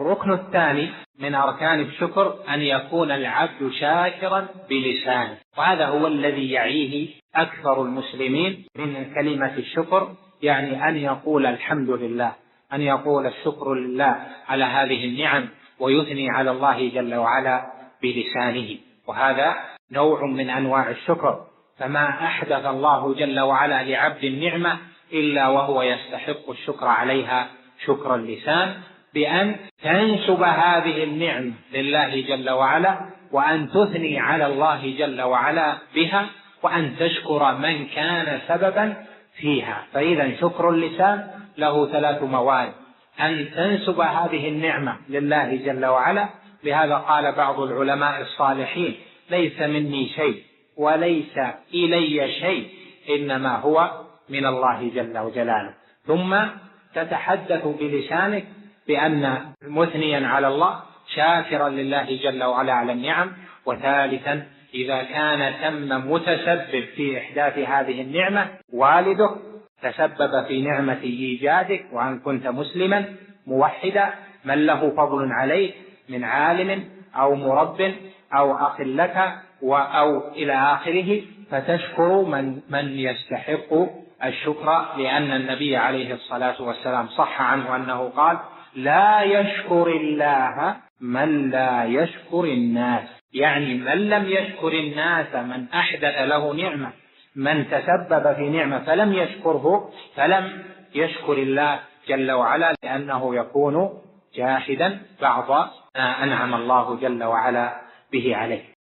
الركن الثاني من أركان الشكر أن يكون العبد شاكرا بلسانه، وهذا هو الذي يعيه أكثر المسلمين من كلمة الشكر، يعني أن يقول الحمد لله، أن يقول الشكر لله على هذه النعم، ويثني على الله جل وعلا بلسانه، وهذا نوع من أنواع الشكر. فما أحدث الله جل وعلا لعبد النعمة إلا وهو يستحق الشكر عليها شكر اللسان، بأن تنسب هذه النعمة لله جل وعلا، وأن تثني على الله جل وعلا بها، وأن تشكر من كان سببا فيها. فإذا شكر اللسان له 3 موارد: أن تنسب هذه النعمة لله جل وعلا، لهذا قال بعض العلماء الصالحين: ليس مني شيء وليس إلي شيء، إنما هو من الله جل وجلاله. ثم تتحدث بلسانك بأن مثنيا على الله شاكرا لله جل وعلا على النعم. وثالثا، إذا كان ثم متسبب في إحداث هذه النعمة والدك تسبب في نعمة إيجادك، وأن كنت مسلما موحدا، من له فضل عليك من عالم أو مرب أو أخ لك أو إلى آخره، فتشكر من يستحق الشكر، لأن النبي عليه الصلاة والسلام صح عنه أنه قال: لا يشكر الله من لا يشكر الناس. يعني من لم يشكر الناس، من أحدث له نعمة، من تسبب في نعمة فلم يشكره، فلم يشكر الله جل وعلا، لأنه يكون جاحدا بعض ما أنعم الله جل وعلا به عليه.